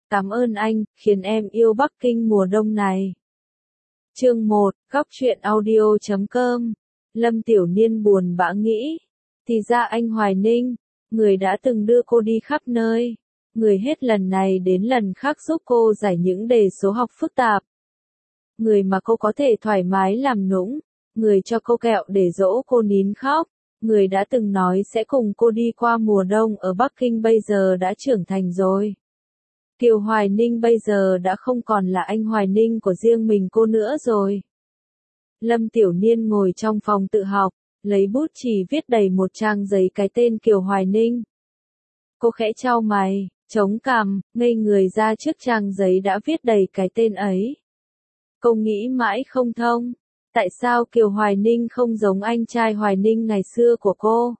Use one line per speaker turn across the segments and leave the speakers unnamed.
Cảm ơn anh, khiến em yêu Bắc Kinh mùa đông này. Chương 1, Góc truyện audio.com. Lâm Tiểu Niên buồn bã nghĩ. Thì ra anh Hoài Ninh, người đã từng đưa cô đi khắp nơi. Người hết lần này đến lần khác giúp cô giải những đề số học phức tạp. Người mà cô có thể thoải mái làm nũng. Người cho cô kẹo để dỗ cô nín khóc. Người đã từng nói sẽ cùng cô đi qua mùa đông ở Bắc Kinh bây giờ đã trưởng thành rồi. Kiều Hoài Ninh bây giờ đã không còn là anh Hoài Ninh của riêng mình cô nữa rồi. Lâm Tiểu Niên ngồi trong phòng tự học, lấy bút chì viết đầy một trang giấy cái tên Kiều Hoài Ninh. Cô khẽ chau mày, chống cằm, ngây người ra trước trang giấy đã viết đầy cái tên ấy. Cô nghĩ mãi không thông, tại sao Kiều Hoài Ninh không giống anh trai Hoài Ninh ngày xưa của cô?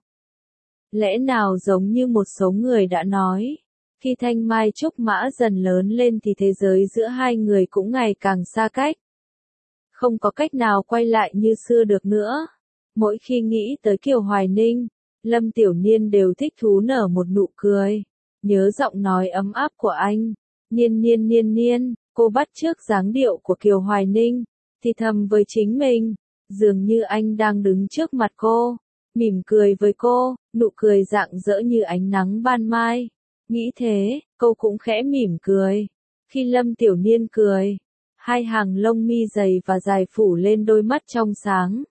Lẽ nào giống như một số người đã nói, khi thanh mai trúc mã dần lớn lên thì thế giới giữa hai người cũng ngày càng xa cách. Không có cách nào quay lại như xưa được nữa. Mỗi khi nghĩ tới Kiều Hoài Ninh, Lâm Tiểu Niên đều thích thú nở một nụ cười. Nhớ giọng nói ấm áp của anh. Niên, cô bắt chước dáng điệu của Kiều Hoài Ninh, thì thầm với chính mình, dường như anh đang đứng trước mặt cô, mỉm cười với cô, nụ cười rạng rỡ như ánh nắng ban mai. Nghĩ thế, cô cũng khẽ mỉm cười. Khi Lâm Tiểu Niên cười, hai hàng lông mi dày và dài phủ lên đôi mắt trong sáng.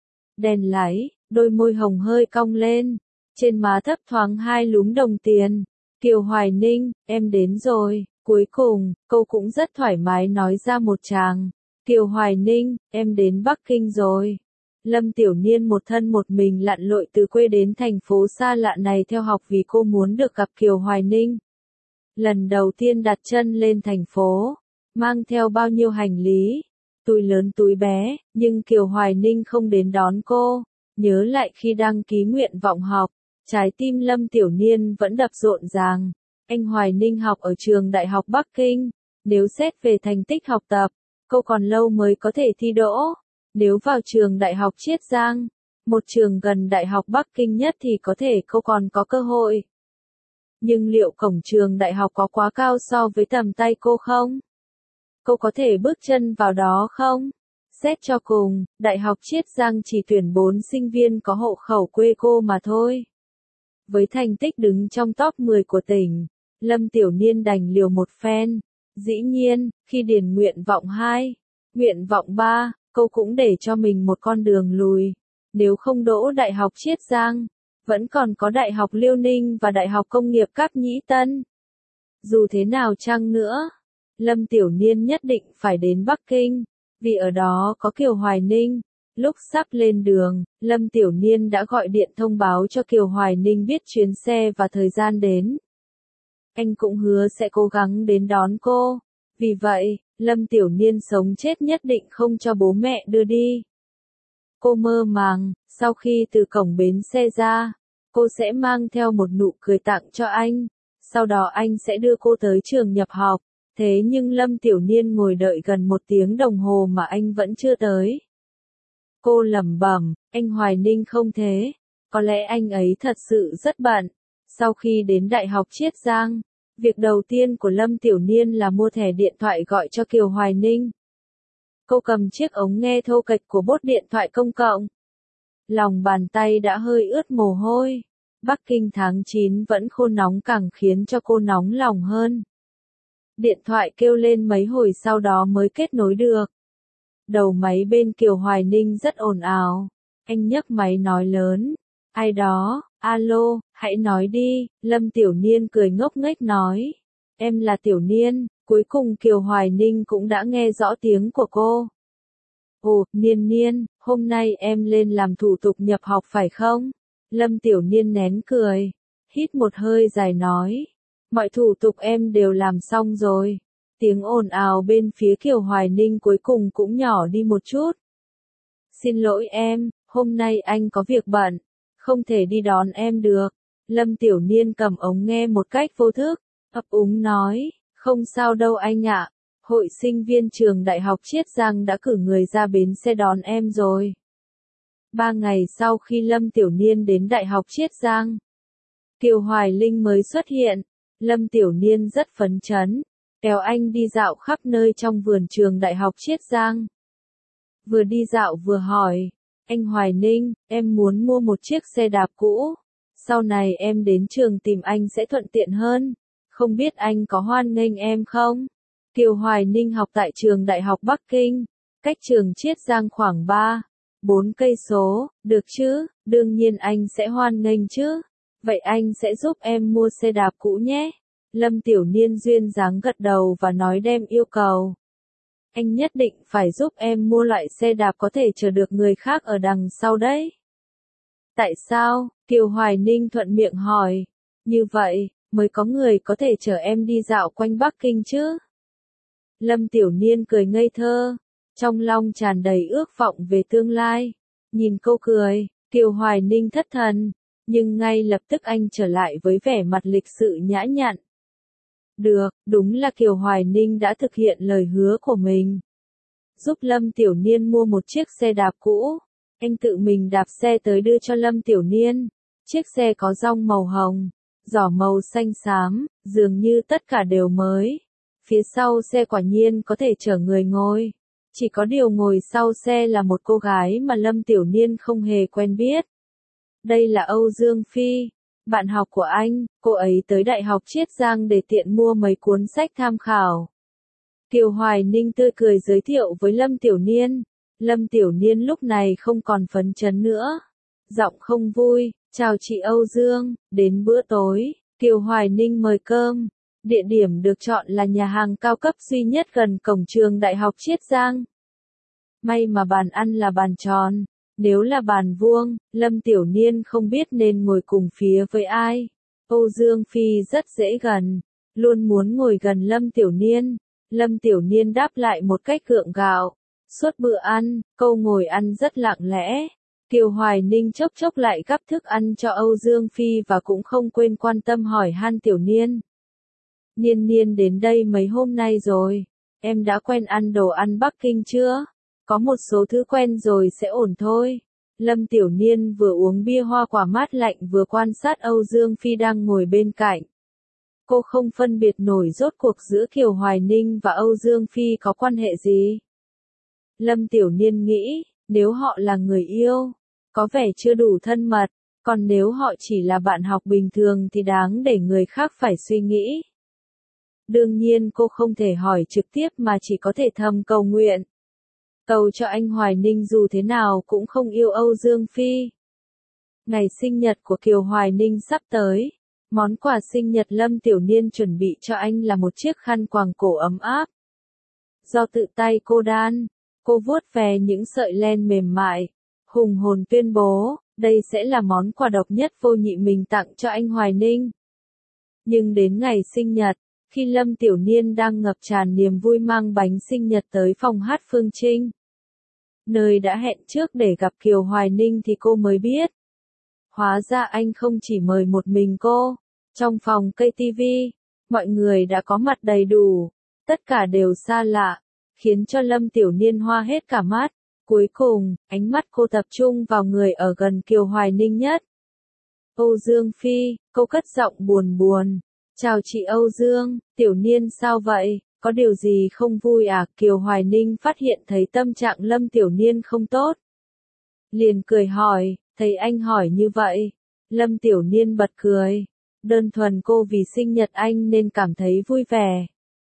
Đèn láy, đôi môi hồng hơi cong lên, trên má thấp thoáng hai lúm đồng tiền. Kiều Hoài Ninh, em đến rồi. Cuối cùng, cô cũng rất thoải mái nói ra một tràng. Kiều Hoài Ninh, em đến Bắc Kinh rồi. Lâm Tiểu Niên một thân một mình lặn lội từ quê đến thành phố xa lạ này theo học vì cô muốn được gặp Kiều Hoài Ninh. Lần đầu tiên đặt chân lên thành phố, mang theo bao nhiêu hành lý, túi lớn túi bé, nhưng Kiều Hoài Ninh không đến đón cô. Nhớ lại khi đăng ký nguyện vọng học, trái tim Lâm Tiểu Niên vẫn đập rộn ràng. Anh Hoài Ninh học ở trường Đại học Bắc Kinh. Nếu xét về thành tích học tập, cô còn lâu mới có thể thi đỗ. Nếu vào trường Đại học Chiết Giang, một trường gần Đại học Bắc Kinh nhất thì có thể cô còn có cơ hội. Nhưng liệu cổng trường đại học có quá cao so với tầm tay cô không? Cô có thể bước chân vào đó không? Xét cho cùng, Đại học Chiết Giang chỉ tuyển 4 sinh viên có hộ khẩu quê cô mà thôi. Với thành tích đứng trong top 10 của tỉnh, Lâm Tiểu Niên đành liều một phen. Dĩ nhiên, khi điền nguyện vọng 2, nguyện vọng 3, cô cũng để cho mình một con đường lùi. Nếu không đỗ Đại học Chiết Giang, vẫn còn có Đại học Liêu Ninh và Đại học Công nghiệp Cáp Nhĩ Tân. Dù thế nào chăng nữa, Lâm Tiểu Niên nhất định phải đến Bắc Kinh, vì ở đó có Kiều Hoài Ninh. Lúc sắp lên đường, Lâm Tiểu Niên đã gọi điện thông báo cho Kiều Hoài Ninh biết chuyến xe và thời gian đến. Anh cũng hứa sẽ cố gắng đến đón cô. Vì vậy, Lâm Tiểu Niên sống chết nhất định không cho bố mẹ đưa đi. Cô mơ màng, sau khi từ cổng bến xe ra, cô sẽ mang theo một nụ cười tặng cho anh. Sau đó anh sẽ đưa cô tới trường nhập học. Thế nhưng Lâm Tiểu Niên ngồi đợi gần 1 tiếng đồng hồ mà anh vẫn chưa tới. Cô lẩm bẩm, anh Hoài Ninh không thế. Có lẽ anh ấy thật sự rất bận. Sau khi đến Đại học Chiết Giang, việc đầu tiên của Lâm Tiểu Niên là mua thẻ điện thoại gọi cho Kiều Hoài Ninh. Cô cầm chiếc ống nghe thô kệch của bốt điện thoại công cộng. Lòng bàn tay đã hơi ướt mồ hôi. Bắc Kinh tháng 9 vẫn khô nóng càng khiến cho cô nóng lòng hơn. Điện thoại kêu lên mấy hồi sau đó mới kết nối được. Đầu máy bên Kiều Hoài Ninh rất ồn ào. Anh nhấc máy nói lớn. Ai đó, alo, hãy nói đi. Lâm Tiểu Niên cười ngốc nghếch nói. Em là Tiểu Niên. Cuối cùng Kiều Hoài Ninh cũng đã nghe rõ tiếng của cô. Ồ, Niên, hôm nay em lên làm thủ tục nhập học phải không? Lâm Tiểu Niên nén cười. Hít một hơi dài nói. Mọi thủ tục em đều làm xong rồi. Tiếng ồn ào bên phía Kiều Hoài Ninh cuối cùng cũng nhỏ đi một chút. Xin lỗi em, hôm nay anh có việc bận, không thể đi đón em được. Lâm Tiểu Niên cầm ống nghe một cách vô thức, ấp úng nói, không sao đâu anh ạ. Hội sinh viên trường Đại học Chiết Giang đã cử người ra bến xe đón em rồi. 3 ngày sau khi Lâm Tiểu Niên đến Đại học Chiết Giang, Kiều Hoài Linh mới xuất hiện. Lâm Tiểu Niên rất phấn chấn. kéo anh đi dạo khắp nơi trong vườn trường Đại học Chiết Giang. Vừa đi dạo vừa hỏi, anh Hoài Ninh, em muốn mua một chiếc xe đạp cũ. Sau này em đến trường tìm anh sẽ thuận tiện hơn. Không biết anh có hoan nghênh em không? Kiều Hoài Ninh học tại trường Đại học Bắc Kinh, cách trường Chiết Giang khoảng 3-4 cây số, được chứ, đương nhiên anh sẽ hoan nghênh chứ. Vậy anh sẽ giúp em mua xe đạp cũ nhé. Lâm Tiểu Niên duyên dáng gật đầu và nói đem yêu cầu. Anh nhất định phải giúp em mua loại xe đạp có thể chở được người khác ở đằng sau đấy. Tại sao? Kiều Hoài Ninh thuận miệng hỏi. Như vậy, mới có người có thể chở em đi dạo quanh Bắc Kinh chứ. Lâm Tiểu Niên cười ngây thơ, trong lòng tràn đầy ước vọng về tương lai. Nhìn cô cười, Kiều Hoài Ninh thất thần, nhưng ngay lập tức anh trở lại với vẻ mặt lịch sự nhã nhặn. Được, đúng là Kiều Hoài Ninh đã thực hiện lời hứa của mình. Giúp Lâm Tiểu Niên mua một chiếc xe đạp cũ. Anh tự mình đạp xe tới đưa cho Lâm Tiểu Niên. Chiếc xe có gioăng màu hồng, giỏ màu xanh xám, dường như tất cả đều mới. Phía sau xe quả nhiên có thể chở người ngồi. Chỉ có điều ngồi sau xe là một cô gái mà Lâm Tiểu Niên không hề quen biết. Đây là Âu Dương Phi, bạn học của anh, cô ấy tới Đại học Chiết Giang để tiện mua mấy cuốn sách tham khảo. Kiều Hoài Ninh tươi cười giới thiệu với Lâm Tiểu Niên. Lâm Tiểu Niên lúc này không còn phấn chấn nữa. Giọng không vui, chào chị Âu Dương, đến bữa tối, Kiều Hoài Ninh mời cơm. Địa điểm được chọn là nhà hàng cao cấp duy nhất gần cổng trường Đại học Chiết Giang. May mà bàn ăn là bàn tròn, nếu là bàn vuông, Lâm Tiểu Niên không biết nên ngồi cùng phía với ai. Âu Dương Phi rất dễ gần, luôn muốn ngồi gần Lâm Tiểu Niên. Lâm Tiểu Niên đáp lại một cách gượng gạo. Suốt bữa ăn, cô ngồi ăn rất lặng lẽ. Kiều Hoài Ninh chốc chốc lại gắp thức ăn cho Âu Dương Phi và cũng không quên quan tâm hỏi han Tiểu Niên. Niên Niên đến đây mấy hôm nay rồi, em đã quen ăn đồ ăn Bắc Kinh chưa? Có một số thứ quen rồi sẽ ổn thôi. Lâm Tiểu Niên vừa uống bia hoa quả mát lạnh vừa quan sát Âu Dương Phi đang ngồi bên cạnh. Cô không phân biệt nổi rốt cuộc giữa Kiều Hoài Ninh và Âu Dương Phi có quan hệ gì. Lâm Tiểu Niên nghĩ, nếu họ là người yêu, có vẻ chưa đủ thân mật, còn nếu họ chỉ là bạn học bình thường thì đáng để người khác phải suy nghĩ. Đương nhiên cô không thể hỏi trực tiếp mà chỉ có thể thầm cầu nguyện. Cầu cho anh Hoài Ninh dù thế nào cũng không yêu Âu Dương Phi. Ngày sinh nhật của Kiều Hoài Ninh sắp tới. Món quà sinh nhật Lâm Tiểu Niên chuẩn bị cho anh là một chiếc khăn quàng cổ ấm áp. Do tự tay cô đan, cô vuốt về những sợi len mềm mại, hùng hồn tuyên bố, đây sẽ là món quà độc nhất vô nhị mình tặng cho anh Hoài Ninh. Nhưng đến ngày sinh nhật, khi Lâm Tiểu Niên đang ngập tràn niềm vui mang bánh sinh nhật tới phòng hát Phương Trinh, nơi đã hẹn trước để gặp Kiều Hoài Ninh thì cô mới biết. Hóa ra anh không chỉ mời một mình cô. Trong phòng cây tivi, mọi người đã có mặt đầy đủ, tất cả đều xa lạ, khiến cho Lâm Tiểu Niên hoa hết cả mắt. Cuối cùng, ánh mắt cô tập trung vào người ở gần Kiều Hoài Ninh nhất. Âu Dương Phi, cô cất giọng buồn buồn. Chào chị Âu Dương, Tiểu Niên sao vậy, có điều gì không vui à? Kiều Hoài Ninh phát hiện thấy tâm trạng Lâm Tiểu Niên không tốt. Liền cười hỏi, thấy anh hỏi như vậy. Lâm Tiểu Niên bật cười. Đơn thuần cô vì sinh nhật anh nên cảm thấy vui vẻ.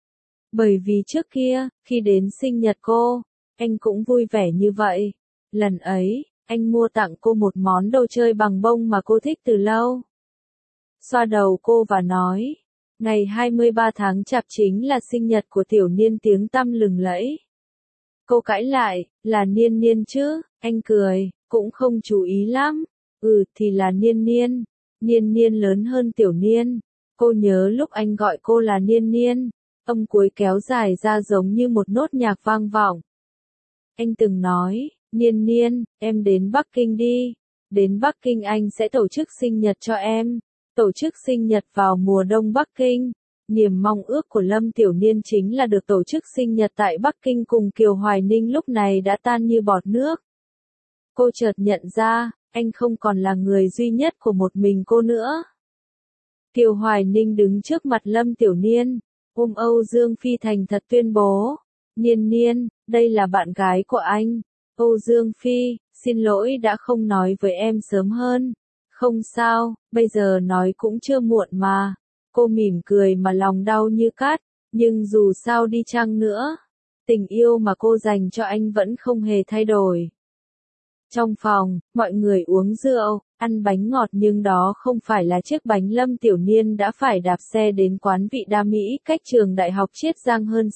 Bởi vì trước kia, khi đến sinh nhật cô, anh cũng vui vẻ như vậy. Lần ấy, anh mua tặng cô một món đồ chơi bằng bông mà cô thích từ lâu. Xoa đầu cô và nói, ngày 23 tháng Chạp chính là sinh nhật của Tiểu Niên tiếng tăm lừng lẫy. Cô cãi lại, là Niên Niên chứ, anh cười, cũng không chú ý lắm. Thì là Niên Niên. Niên Niên lớn hơn Tiểu Niên. Cô nhớ lúc anh gọi cô là Niên Niên, âm cuối kéo dài ra giống như một nốt nhạc vang vọng. Anh từng nói, Niên Niên, em đến Bắc Kinh đi. Đến Bắc Kinh anh sẽ tổ chức sinh nhật cho em. Tổ chức sinh nhật vào mùa đông Bắc Kinh. Niềm mong ước của Lâm Tiểu Niên chính là được tổ chức sinh nhật tại Bắc Kinh cùng Kiều Hoài Ninh lúc này đã tan như bọt nước. Cô chợt nhận ra, anh không còn là người duy nhất của một mình cô nữa. Kiều Hoài Ninh đứng trước mặt Lâm Tiểu Niên, ôm Âu Dương Phi thành thật tuyên bố. Niên Niên, đây là bạn gái của anh. Âu Dương Phi, xin lỗi đã không nói với em sớm hơn. Không sao, bây giờ nói cũng chưa muộn mà. Cô mỉm cười mà lòng đau như cắt, nhưng dù sao đi chăng nữa, tình yêu mà cô dành cho anh vẫn không hề thay đổi. Trong phòng, mọi người uống rượu, ăn bánh ngọt nhưng đó không phải là chiếc bánh Lâm Tiểu Niên đã phải đạp xe đến quán vị đa Mỹ cách trường đại học Chiết Giang hơn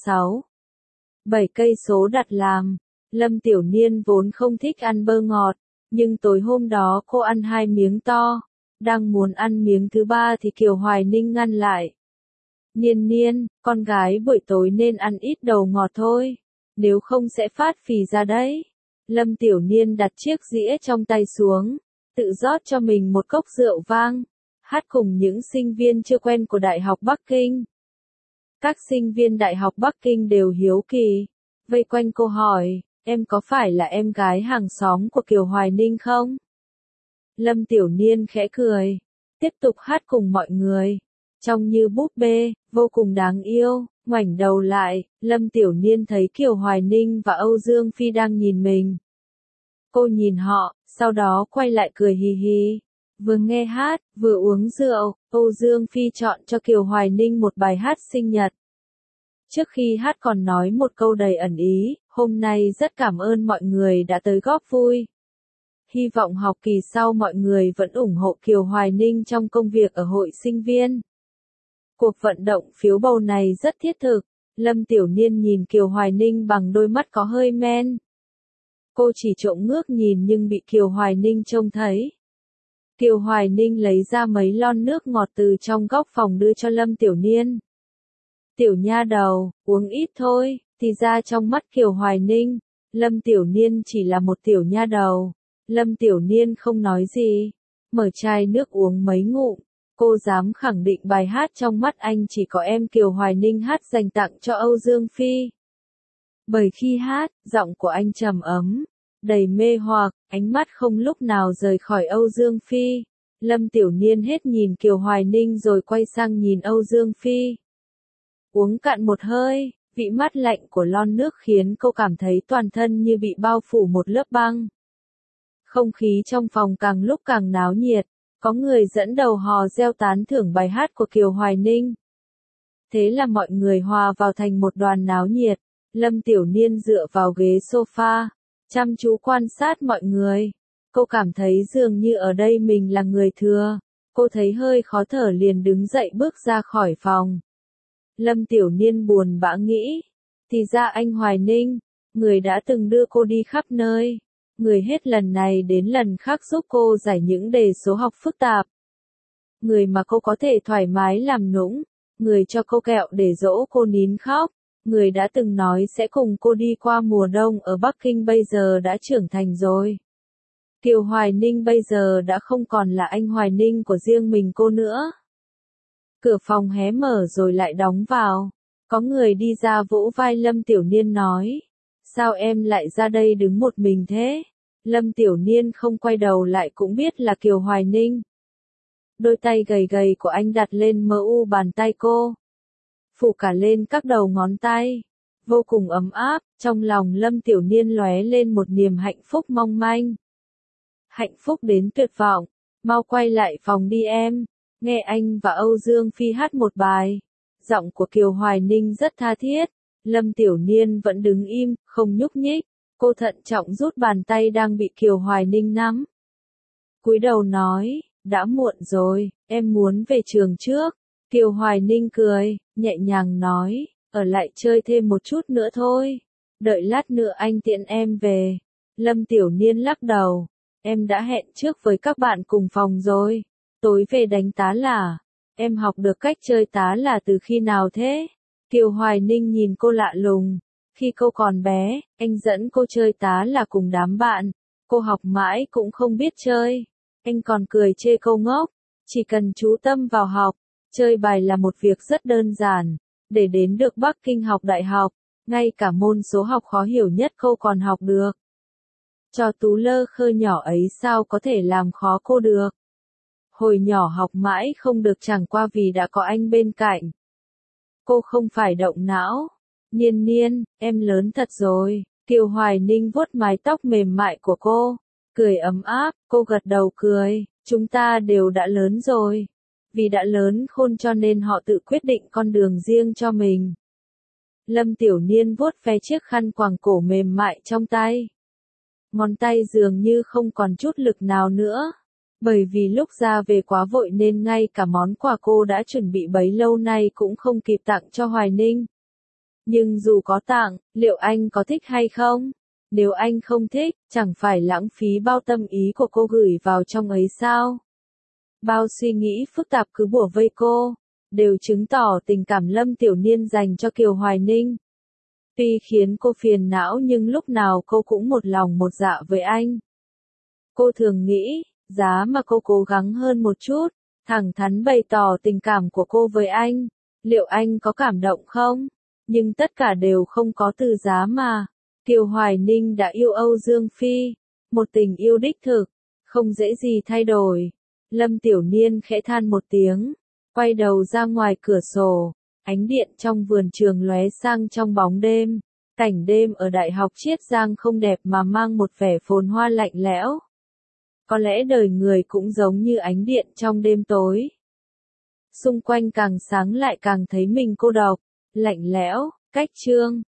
7 cây số đặt làm. Lâm Tiểu Niên vốn không thích ăn bơ ngọt, nhưng tối hôm đó cô ăn 2 miếng to. Đang muốn ăn miếng thứ 3 thì Kiều Hoài Ninh ngăn lại. Niên Niên, con gái buổi tối nên ăn ít đầu ngọt thôi, nếu không sẽ phát phì ra đấy. Lâm Tiểu Niên đặt chiếc dĩa trong tay xuống, tự rót cho mình một cốc rượu vang, hát cùng những sinh viên chưa quen của Đại học Bắc Kinh. Các sinh viên Đại học Bắc Kinh đều hiếu kỳ, vây quanh cô hỏi, em có phải là em gái hàng xóm của Kiều Hoài Ninh không? Lâm Tiểu Niên khẽ cười, tiếp tục hát cùng mọi người, trông như búp bê, vô cùng đáng yêu. Ngoảnh đầu lại, Lâm Tiểu Niên thấy Kiều Hoài Ninh và Âu Dương Phi đang nhìn mình. Cô nhìn họ, sau đó quay lại cười hì hì. Vừa nghe hát, vừa uống rượu, Âu Dương Phi chọn cho Kiều Hoài Ninh một bài hát sinh nhật. Trước khi hát còn nói một câu đầy ẩn ý, hôm nay rất cảm ơn mọi người đã tới góp vui. Hy vọng học kỳ sau mọi người vẫn ủng hộ Kiều Hoài Ninh trong công việc ở hội sinh viên. Cuộc vận động phiếu bầu này rất thiết thực. Lâm Tiểu Niên nhìn Kiều Hoài Ninh bằng đôi mắt có hơi men. Cô chỉ trộm ngước nhìn nhưng bị Kiều Hoài Ninh trông thấy. Kiều Hoài Ninh lấy ra mấy lon nước ngọt từ trong góc phòng đưa cho Lâm Tiểu Niên. Tiểu nha đầu, uống ít thôi, thì ra trong mắt Kiều Hoài Ninh, Lâm Tiểu Niên chỉ là một tiểu nha đầu. Lâm Tiểu Niên không nói gì, mở chai nước uống mấy ngụm. Cô dám khẳng định bài hát trong mắt anh chỉ có em Kiều Hoài Ninh hát dành tặng cho Âu Dương Phi. Bởi khi hát, giọng của anh trầm ấm, đầy mê hoặc, ánh mắt không lúc nào rời khỏi Âu Dương Phi. Lâm Tiểu Niên hết nhìn Kiều Hoài Ninh rồi quay sang nhìn Âu Dương Phi. Uống cạn một hơi, vị mát lạnh của lon nước khiến cô cảm thấy toàn thân như bị bao phủ một lớp băng. Không khí trong phòng càng lúc càng náo nhiệt. Có người dẫn đầu hò reo tán thưởng bài hát của Kiều Hoài Ninh. Thế là mọi người hòa vào thành một đoàn náo nhiệt. Lâm Tiểu Niên dựa vào ghế sofa, chăm chú quan sát mọi người. Cô cảm thấy dường như ở đây mình là người thừa. Cô thấy hơi khó thở liền đứng dậy bước ra khỏi phòng. Lâm Tiểu Niên buồn bã nghĩ. Thì ra anh Hoài Ninh, người đã từng đưa cô đi khắp nơi. Người hết lần này đến lần khác giúp cô giải những đề số học phức tạp. Người mà cô có thể thoải mái làm nũng. Người cho cô kẹo để dỗ cô nín khóc. Người đã từng nói sẽ cùng cô đi qua mùa đông ở Bắc Kinh bây giờ đã trưởng thành rồi. Kiều Hoài Ninh bây giờ đã không còn là anh Hoài Ninh của riêng mình cô nữa. Cửa phòng hé mở rồi lại đóng vào. Có người đi ra vỗ vai Lâm Tiểu Niên nói. Sao em lại ra đây đứng một mình thế? Lâm Tiểu Niên không quay đầu lại cũng biết là Kiều Hoài Ninh. Đôi tay gầy gầy của anh đặt lên mu bàn tay cô. Phủ cả lên các đầu ngón tay. Vô cùng ấm áp, trong lòng Lâm Tiểu Niên lóe lên một niềm hạnh phúc mong manh. Hạnh phúc đến tuyệt vọng. Mau quay lại phòng đi em. Nghe anh và Âu Dương Phi hát một bài. Giọng của Kiều Hoài Ninh rất tha thiết. Lâm Tiểu Niên vẫn đứng im, không nhúc nhích. Cô thận trọng rút bàn tay đang bị Kiều Hoài Ninh nắm. Cúi đầu nói, đã muộn rồi, em muốn về trường trước. Kiều Hoài Ninh cười, nhẹ nhàng nói, ở lại chơi thêm một chút nữa thôi. Đợi lát nữa anh tiễn em về. Lâm Tiểu Niên lắc đầu, em đã hẹn trước với các bạn cùng phòng rồi. Tối về đánh tá là. Em học được cách chơi tá là từ khi nào thế? Kiều Hoài Ninh nhìn cô lạ lùng. Khi cô còn bé, anh dẫn cô chơi tá là cùng đám bạn. Cô học mãi cũng không biết chơi. Anh còn cười chê cô ngốc. Chỉ cần chú tâm vào học, chơi bài là một việc rất đơn giản. Để đến được Bắc Kinh học đại học, ngay cả môn số học khó hiểu nhất cô còn học được. Trò tú lơ khơ nhỏ ấy sao có thể làm khó cô được. Hồi nhỏ học mãi không được chẳng qua vì đã có anh bên cạnh. Cô không phải động não. Nhiên Nhiên, em lớn thật rồi. Kiều Hoài Ninh vuốt mái tóc mềm mại của cô, cười ấm áp, cô gật đầu cười, chúng ta đều đã lớn rồi. Vì đã lớn khôn cho nên họ tự quyết định con đường riêng cho mình. Lâm Tiểu Niên vuốt ve chiếc khăn quàng cổ mềm mại trong tay. Ngón tay dường như không còn chút lực nào nữa. Bởi vì lúc ra về quá vội nên ngay cả món quà cô đã chuẩn bị bấy lâu nay cũng không kịp tặng cho Hoài Ninh. Nhưng dù có tặng, liệu anh có thích hay không? Nếu anh không thích, chẳng phải lãng phí bao tâm ý của cô gửi vào trong ấy sao? Bao suy nghĩ phức tạp cứ bủa vây cô, đều chứng tỏ tình cảm Lâm Tiểu Niên dành cho Kiều Hoài Ninh. Tuy khiến cô phiền não nhưng lúc nào cô cũng một lòng một dạ với anh. Cô thường nghĩ, giá mà cô cố gắng hơn một chút, thẳng thắn bày tỏ tình cảm của cô với anh, liệu anh có cảm động không? Nhưng tất cả đều không có từ giá mà. Kiều Hoài Ninh đã yêu Âu Dương Phi, một tình yêu đích thực, không dễ gì thay đổi. Lâm Tiểu Niên khẽ than một tiếng, quay đầu ra ngoài cửa sổ, ánh điện trong vườn trường lóe sang trong bóng đêm. Cảnh đêm ở Đại học Chiết Giang không đẹp mà mang một vẻ phồn hoa lạnh lẽo. Có lẽ đời người cũng giống như ánh điện trong đêm tối. Xung quanh càng sáng lại càng thấy mình cô độc, lạnh lẽo. Cách chương